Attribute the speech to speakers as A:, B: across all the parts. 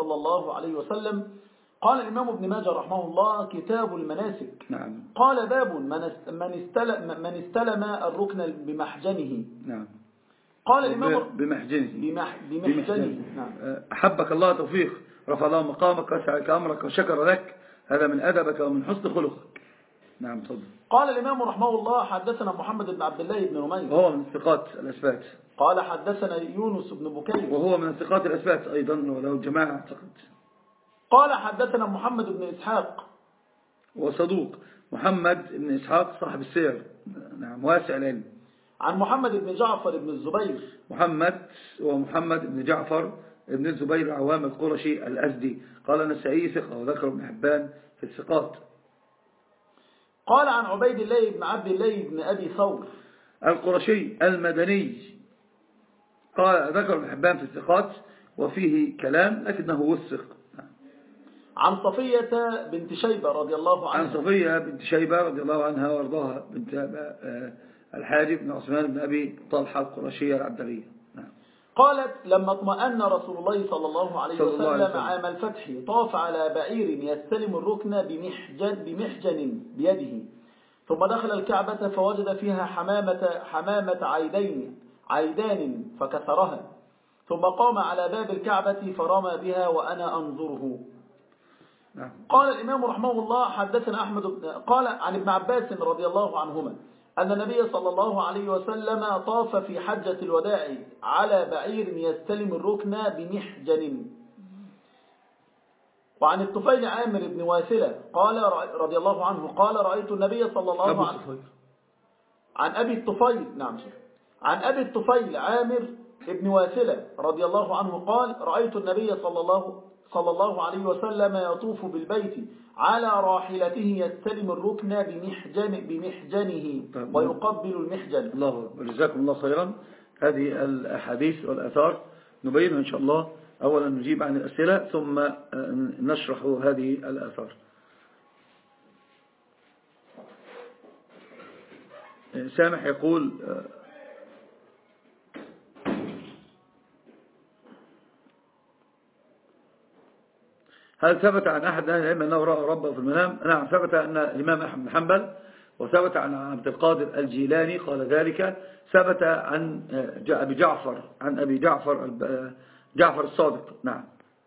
A: صلى الله عليه وسلم. قال الإمام ابن ماجه رحمه الله: كتاب المناسك.
B: نعم.
A: قال: باب من استلم الركن بمحجنه.
B: نعم.
A: قال الإمام
B: بمحجنه.
A: نعم.
B: أحبك الله توفيق، رفع الله مقامك، وسعك أمرك، وشكر لك، هذا من أدبك ومن حسن خلقك. نعم تفضل.
A: قال الإمام رحمه الله: حدثنا محمد بن عبد الله بن نمير،
B: وهو من الثقات الأثبات.
A: قال حدثنا يونس بن بكير،
B: وهو من الثقات الأثبات أيضا، ولو جماعة اعتقد.
A: قال حدثنا محمد بن إسحاق،
B: وصدوق. محمد بن إسحاق صاحب السير، نعم، واسع العلم.
A: عن محمد بن جعفر بن الزبير.
B: محمد بن جعفر بن الزبير عوام القرشي الأزدي. قال النسائي ثقة، وذكر ابن حبان في الثقات.
A: قال عن عبيد الله بن عبد الله بن أبي ثور
B: القرشي المدني. قال ذكر ابن حبان في الثقات وفيه كلام لكنه وثق.
A: عن صفية بنت شيبة رضي الله عنها.
B: عن صفية بنت شيبة رضي الله عنها وارضاها، بنت الحارث بن عثمان بن أبي طلحة القرشية العبدلية.
A: قالت: لما اطمأن رسول الله صلى الله عليه وسلم عام الفتح طاف على بعير يستلم الركن بمحجن بيده، ثم دخل الكعبة فوجد فيها حمامة عيدان فكسرها، ثم قام على باب الكعبة فرمى بها وأنا أنظره. قال الإمام رحمه الله: حدثنا أحمد قال عن ابن عباس رضي الله عنهما أن النبي صلى الله عليه وسلم طاف في حجة الوداع على بعير يستلم الركن بمحجن. وعن الطفيل عامر بن واثلة قال رضي الله عنه قال: رأيت النبي صلى الله عليه وسلم. عن أبي الطفيل عامر بن واثلة رضي الله عنه قال: رأيت النبي صلى الله عليه وسلم يطوف بالبيت على راحلته يستلم الركن بمحجنه ويقبل المحجن.
B: الله أكبر، جزاكم الله خيرا. هذه الأحاديث والآثار نبينها إن شاء الله. أولا نجيب عن الأسئلة ثم نشرح هذه الآثار. سامح يقول: هل ثبت عن أحد أهل العلم أنه رأى ربه في المنام؟ نعم، ثبت أن الإمام أحمد بن حنبل، وثبت عن عبد القادر الجيلاني قال ذلك، ثبت عن أبي جعفر الصادق. نعم.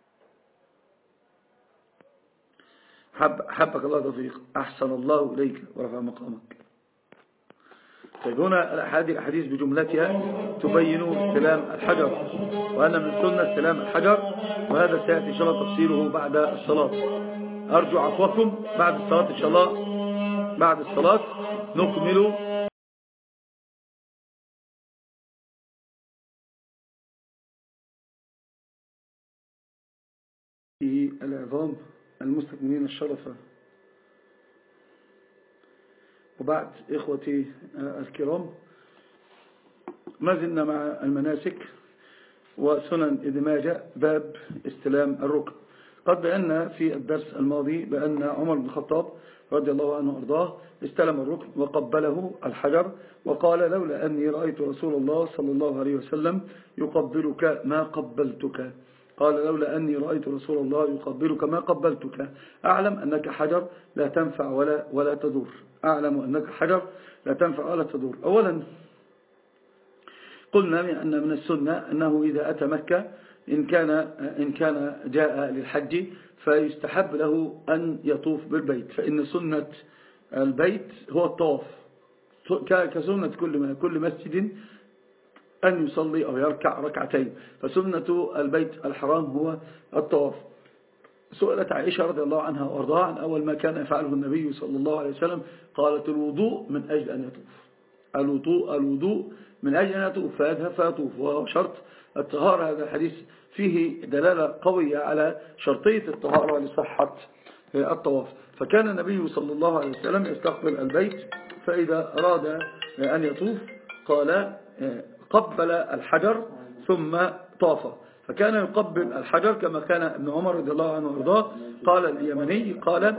B: حبك الله توفيق، أحسن الله إليك ورفع مقامك. طيب، هنا هذه الأحاديث بجملتها تبين استلام الحجر، وأن من السنة استلام الحجر، وهذا سيأتي إن شاء الله تفسيره بعد الصلاة. أرجو عفوكم، بعد الصلاة إن شاء الله، بعد الصلاة نكمل في العظام المستكملين الشرفة. وبعد إخوتي الكرام، ما زلنا مع المناسك وسنن ابن ماجه، باب استلام الركن. قد بأن في الدرس الماضي بأن عمر بن الخطاب رضي الله عنه وارضاه استلم الركن وقبله الحجر، وقال: لولا أني رأيت رسول الله صلى الله عليه وسلم يقبلك ما قبلتك. قال: لولا أني رأيت رسول الله يقبلك ما قبلتك. أعلم أنك حجر لا تنفع ولا تضر. أعلم أنك حجر لا تنفع ولا تضر. أولا قلنا أن من السنة أنه إذا أتى مكة إن كان جاء للحج فيستحب له أن يطوف بالبيت، فإن سنة البيت هو الطواف، كسنة كل مسجد أن يصلي أو يركع ركعتين، فسنة البيت الحرام هو الطواف. سئلت عائشة رضي الله عنها وارضاها عن أول ما كان يفعله النبي صلى الله عليه وسلم، قالت: الوضوء من أجل أن يطوف. الوضوء من أجل أن يطوف، فيذهب فيطوف، وهو شرط الطهارة. هذا الحديث فيه دلالة قوية على شرطية الطهارة لصحة الطواف. فكان النبي صلى الله عليه وسلم يستقبل البيت، فإذا أراد أن يطوف قال: قبل الحجر ثم طاف. فكان يقبل الحجر كما كان ابن عمر رضي الله عنه وارضاه. قال اليمني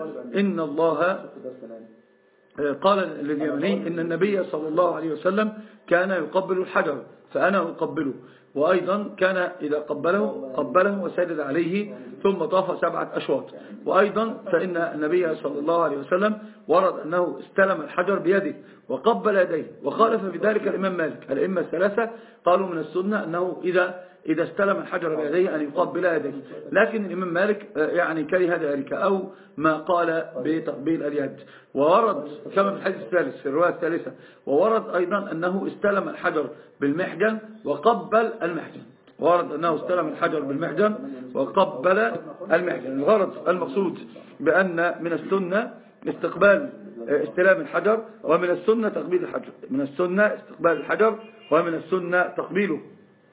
B: إن النبي صلى الله عليه وسلم كان يقبل الحجر فأنا أقبله، وأيضا كان إذا قبله وسجد عليه ثم طاف 7 أشواط. وأيضا فإن النبي صلى الله عليه وسلم ورد أنه استلم الحجر بيده وقبل يديه، وخالف في ذلك الإمام مالك. الأئمة الثلاثة قالوا من السنة أنه إذا استلم الحجر بيديه أن يقبل يديه، لكن الإمام مالك يعني كره ذلك أو ما قال بتقبيل اليد. وورد كما في الحديث الثالث في الرواية الثالثة، وورد أيضا أنه استلم الحجر بالمحجن وقبل المحجن، ورد أنه استلم الحجر بالمحجن وقبل المحجن. الغرض المقصود بأن من السنة استلام الحجر، ومن السنة تقبيل الحجر، من السنة استقبال الحجر، ومن السنة تقبيله.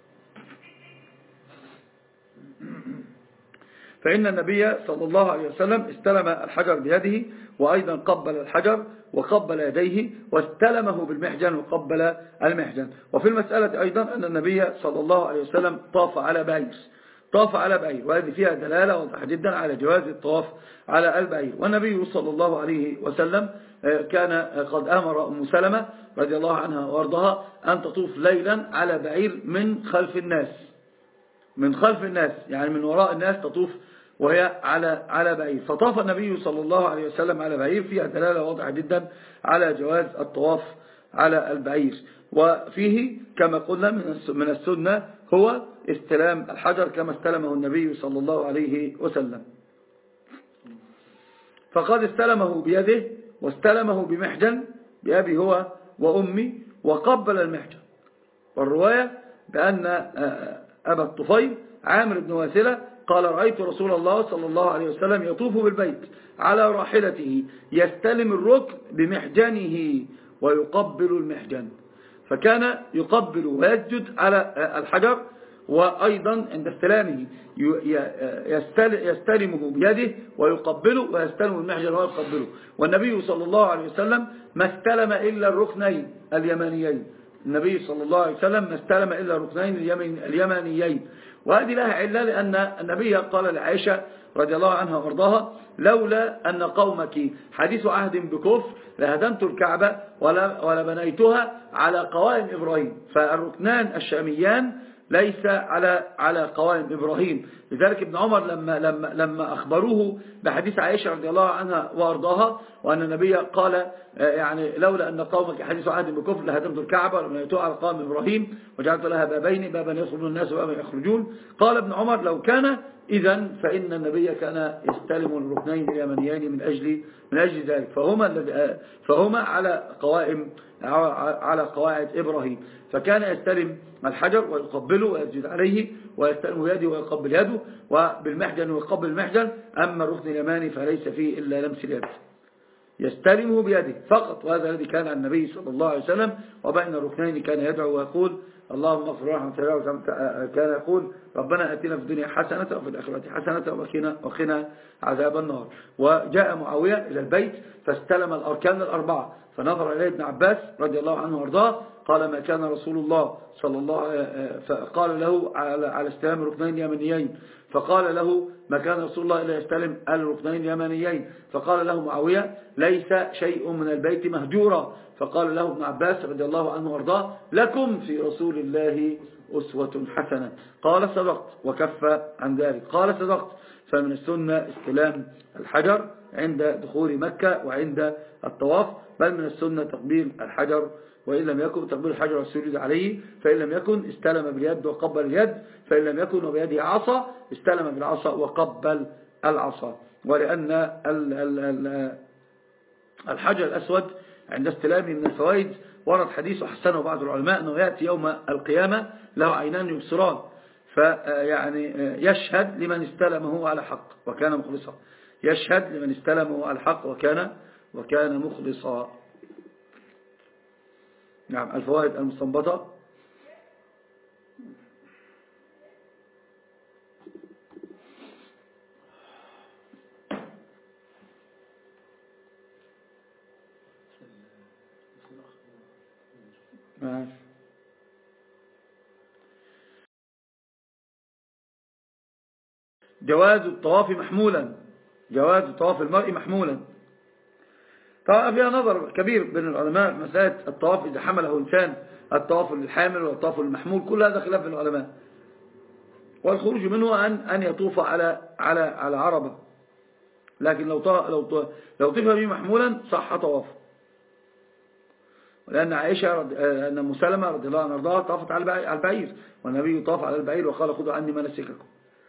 B: فإن النبي صلى الله عليه وسلم استلم الحجر بيده، وأيضا قبل الحجر وقبل يديه، واستلمه بالمحجن وقبل المحجن. وفي المسألة أيضا أن النبي صلى الله عليه وسلم طاف على بعير، وهذه فيها دلالة واضحة جدا على جواز الطواف على البعير. والنبي صلى الله عليه وسلم كان قد أمر أم سلمة رضي الله عنها وارضها أن تطوف ليلا على بعير من خلف الناس، يعني من وراء الناس تطوف وهي على بعير. فطاف النبي صلى الله عليه وسلم على بعير، فيها دلالة واضحة جدا على جواز الطواف على البعير. وفيه كما قلنا من السنة هو استلام الحجر كما استلمه النبي صلى الله عليه وسلم. فقد استلمه بيده واستلمه بمحجن بأبي هو وأمي وقبل المحجن. والرواية بأن أبا الطفيل عامر بن واثلة قال رأيت رسول الله صلى الله عليه وسلم يطوف بالبيت على راحلته يستلم الركن بمحجنه ويقبل المحجن، فكان يقبل ويسجد على الحجر، وأيضا عند استلامه يستلمه بيده ويقبله، ويستلم المحجن ويقبله. والنبي صلى الله عليه وسلم ما استلم إلا الركنين اليمانيين، النبي صلى الله عليه وسلم ما استلم إلا الركنين اليمانيين. وهذه لها علة، لأن النبي قال لعائشة رضي الله عنها وارضاها لولا أن قومك حديث عهد بكفر لهدمت الكعبة ولا بنيتها على قوائم إبراهيم. فالركنان الشاميان ليس على قوائم إبراهيم. لذلك ابن عمر لما أخبروه بحديث عائشة رضي الله عنها وارضاها وأن النبي قال يعني لولا أن قومك حديث عهد بكفر لهدمت الكعبة وبنيتها على قوائم إبراهيم وجعلت لها بابين، بابا يدخلون الناس وبابا يخرجون. قال ابن عمر لو كان إذن فإن النبي كان يستلم الركنين اليمنيين من أجل ذلك، فهما على قواعد إبراهيم. فكان يستلم الحجر ويقبله ويسجد عليه ويستلم يده ويقبل يده، وبالمحجن ويقبل المحجن. أما الركن اليماني فليس فيه إلا لمس اليد، يستلمه بيده فقط. وهذا الذي كان عن النبي صلى الله عليه وسلم. وبين الركنين كان يدعو ويقول اللهم اغفر ورحمة الله، كان يقول ربنا أتنا في الدنيا حسنة وفي الآخرة حسنة وقنا عذاب النار. وجاء معاوية إلى البيت فاستلم الأركان الأربعة، فنظر إليه ابن عباس رضي الله عنه وارضاه قال ما كان رسول الله صلى الله فقال له على استلام الركنين اليمانيين، فقال له ما كان رسول الله إلا يستلم الركنين اليمانيين. فقال له معاوية ليس شيء من البيت مهجورا. فقال له ابن عباس رضي الله عنه وارضاه لكم في رسول الله أسوة حسنة. قال صدقت وكف عن ذلك. قال صدقت. فمن السنة استلام الحجر عند دخول مكة وعند الطواف، بل من السنة تقبيل الحجر، وإن لم يكن تقبيل الحجر والسجود عليه، فإن لم يكن استلم باليد وقبل اليد، فإن لم يكن وبيده عصا استلم بالعصا وقبل العصا. ولأن الحجر الأسود عند استلامه من الفوائد ورد حديث حسنه بعض العلماء أنه يأتي يوم القيامة له عينان يبصران، فيعني يشهد لمن استلمه على حق وكان مخلصا، يشهد لمن استلمه على الحق وكان مخلصا. نعم. الفوائد المستنبطة: جواز الطواف محمولا، جواز طواف المرء محمولا. طبعا فيها نظر كبير بين العلماء في مسألة الطواف إذا حمله إنسان، الطواف للحامل والطواف للمحمول، كل هذا خلاف العلماء. والخروج منه أن يطوف على عربة، لكن لو طيف به محمولا صح طوافه، لأن عائشة أن أم سلمة رضي الله عنها طافت على البعير، والنبي طاف على البعير وقال خذوا عني مناسككم.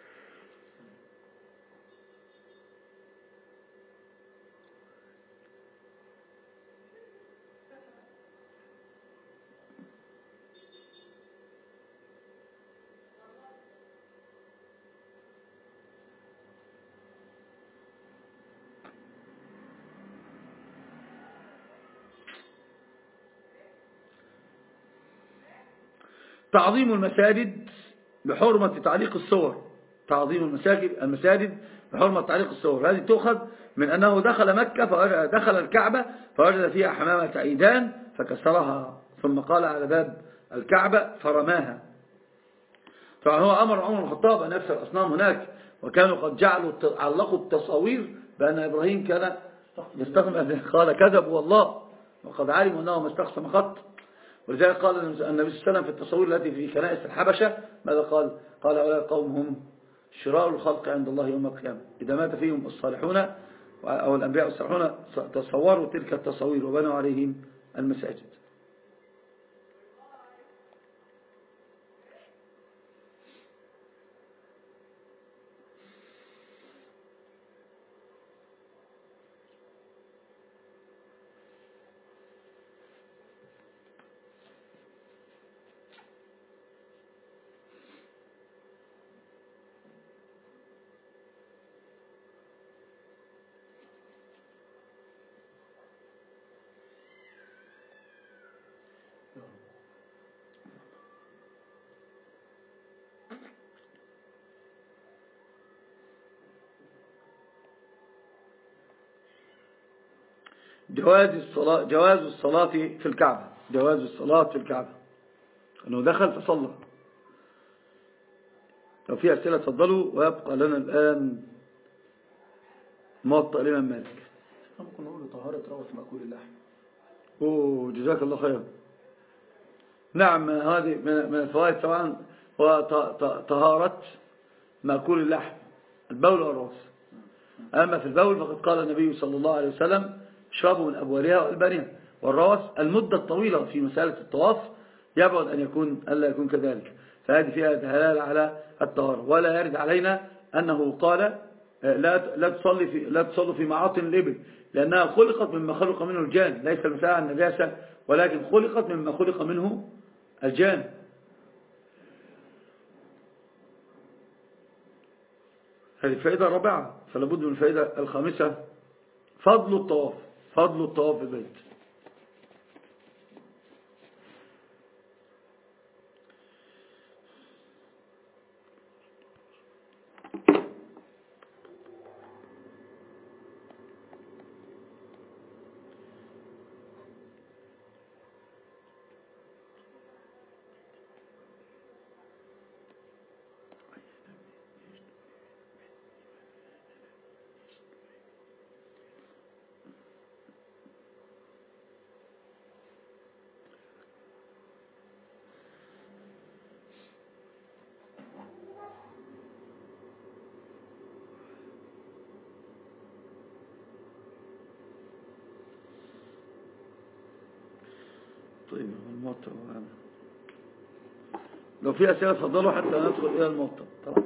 B: تعظيم المساجد بحرمة تعليق الصور. تعظيم المساجد بحرمة تعليق الصور، هذه تؤخذ من أنه دخل مكة دخل الكعبة فوجد فيها حمامة عيدان فكسرها، ثم قال على باب الكعبة فرماها. طبعا هو أمر عمر بن الخطاب أن يكسر الأصنام هناك، وكانوا قد علقوا التصاوير بأن إبراهيم كان يستخدم، قال كذبوا والله وقد علموا أنه ما استخدم خط. ولذلك قال النبي صلى الله عليه وسلم في التصوير التي في كنائس الحبشة ماذا قال؟ قال هؤلاء القوم هم شرار الخلق عند الله يوم القيامة، إذا مات فيهم الصالحون أو الأنبياء الصالحون تصوروا تلك التصوير وبنوا عليهم المساجد. جواز الصلاة في الكعبة. جواز الصلاة في الكعبة أنه دخل فصلى. لو في أسئلة تفضلوا، ويبقى لنا الآن موطأ الإمام مالك.
A: ممكن نقول طهارة روث مأكول اللحم.
B: جزاك الله خير. نعم، هذه من الفوائد طبعا، وطهارة مأكول اللحم البول والروث. أما في البول فقد قال النبي صلى الله عليه وسلم اشربوا من أبوالها وألبانها. والروث المدة الطويلة في مسألة الطواف يبعد ألا يكون كذلك، فهذه فيها دلالة على الطهارة. ولا يرد علينا أنه قال لا تصلوا في معاطن الإبل، لأنها خلقت مما خلق منه الجان، ليس المسألة عن النجاسة ولكن خلقت مما خلق منه الجان. هذه الفائدة الرابعة. فلابد من الفائدة الخامسة، فضل الطواف بالبيت. طيب الموطأ، لو في أسئلة تفضلوا حتى ندخل إلى الموطأ. طبعا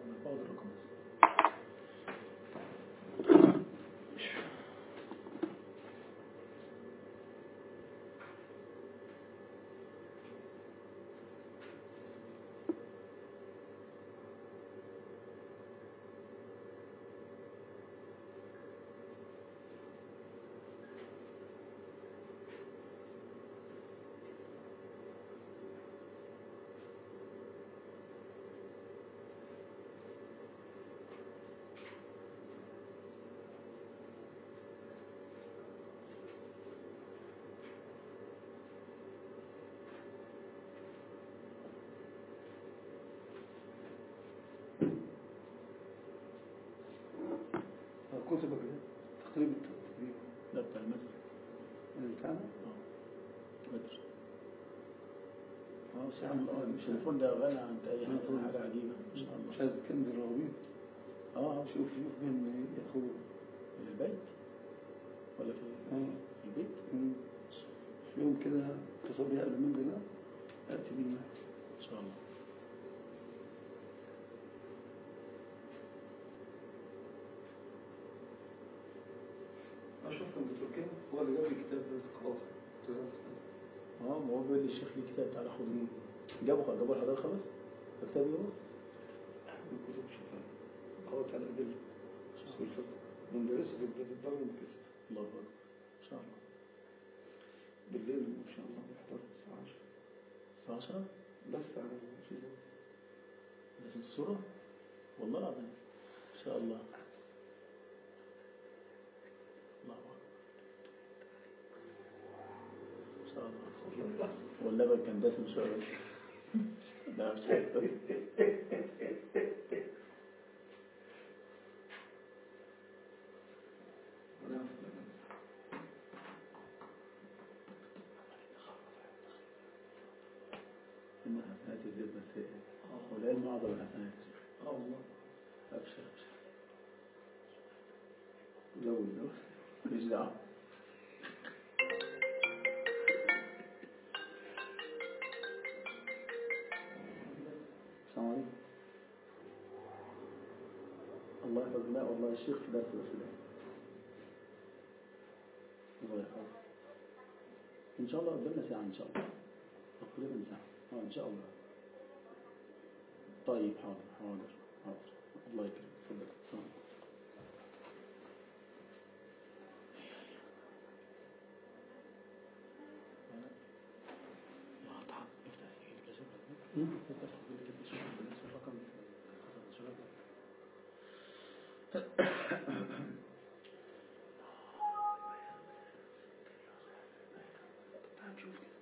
B: كتبك تقريبا
A: لا بتاع المسجد
B: بتاعنا
A: بدر سبحان الله. مش التليفون ده غنى عن أي حاجة عجيبة ما شاء الله.
B: مش عايز كنز الراغبين. شوف من يدخلوا
A: البيت ولا في البيت؟
B: في يوم كده اتصل بي قبل المنزل أتي بينا
A: إن شاء الله.
B: أشوف كنت تركيا هو اللي جاب لي كتاب خلاص.
A: ما هو بيقول لي الشيخ لي كتاب تعالى خذ. جابوا الحضارة خلاص الكتاب يروح
B: الكتب شفاء قوات على الأدلة من دراسة الدولة المكسر.
A: الله أكبر إن شاء الله.
B: بالليل إن شاء الله بيحضر الساعة
A: 10
B: بس على الشيء
A: بس الصورة والله العظيم إن شاء الله. الله أكبر إن شاء الله. واللبن كان دسم شوية. لا مش إن حسنات يذهبن السيئات والعلم أعظم الحسنات.
B: الله
A: أبشر
B: زود
A: مش دعوة.
B: السلام عليكم.
A: الله يحفظنا والله الشيخ في درس الأسئلة. الله يحفظ إن شاء الله قدامنا ساعة إن شاء الله تقريبا ساعة إن شاء الله. طيب حاضر الله يكرمك تفضل. شوف